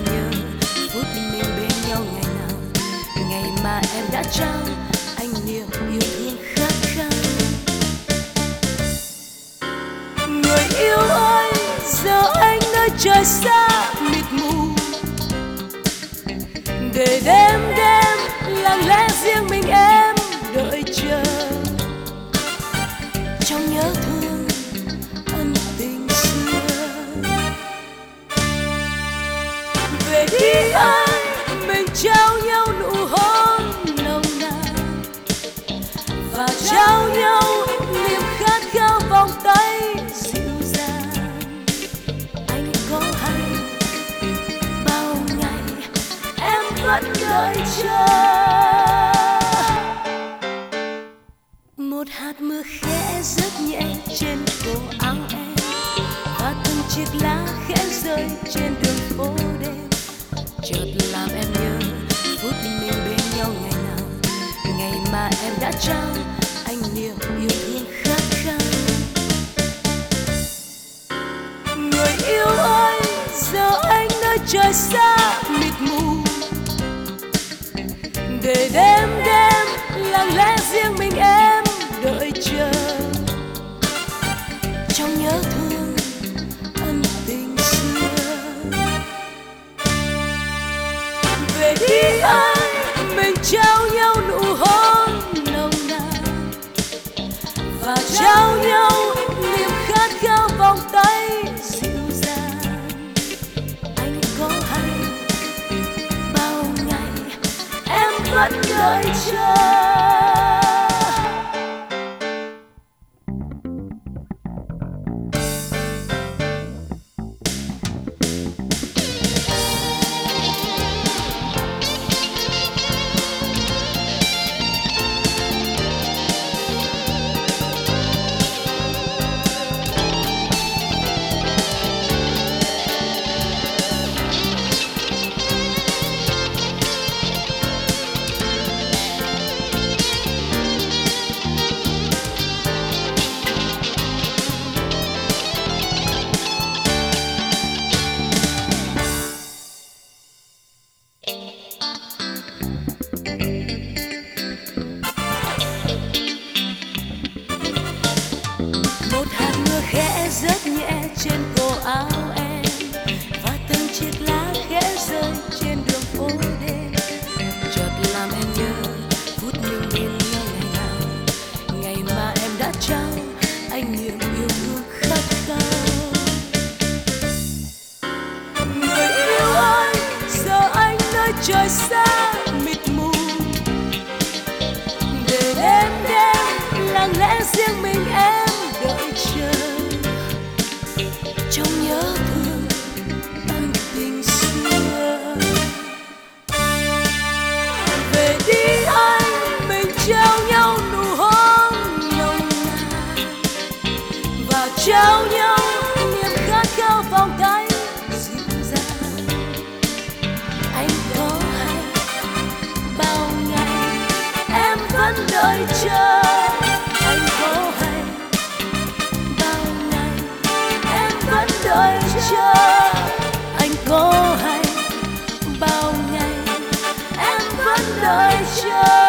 em nhớ phút mình bên nhau ngày nào, ngày mà em đã trao anh niềm yêu thương khát khao. Người yêu ơi, giờ anh nơi trời xa mịt mù, để đêm đêm lặng lẽ riêng mình em đợi chờ, trong nhớ thương ân tình xưa. Về đi anh, mình trao nhau nụ hôn nồng nàn và trao nhau niềm khát khao vòng tay dịu dàng. Anh có hay bao ngày em vẫn đợi chờ, một hạt mưa khẽ rớt nhẹ trên cổ áo em và từng chiếc lá khẽ rơi trên đường phố đêm, chợt làm em nhớ phút mình bên nhau ngày nào, ngày mà em đã trao anh niềm yêu thương khát khao. Người yêu ơi, giờ anh nơi trời xa mịt mù, để đêm đêm lặng lẽ riêng mình em đợi chờ, trong nhớ thương ân tình xưa. Về đi anh, mình trao nhau nụ hôn nồng nàn và trao nhau niềm khát khao vòng tay dịu dàng. Anh có hay bao ngày em vẫn đợi chờ. Một hạt mưa khẽ rớt nhẹ trên cổ áo em và từng chiếc lá khẽ rơi trên đường phố đêm, chợt làm em nhớ phút mình bên nhau ngày nào, ngày mà em đã trao anh niềm yêu thương khát khao. Người yêu ơi, giờ anh nơi trời xa mịt mù, để đêm đêm lặng lẽ riêng mình em đợi chờ, trong nhớ thương ân tình xưa. Về đi anh, mình trao nhau nụ hôn nồng nàn và trao nhau niềm khát khao vòng tay dịu dàng. Anh có hay bao ngày em vẫn đợi chờ, anh có hay bao ngày em vẫn đợi chờ, anh có hay bao ngày em vẫn đợi chờ.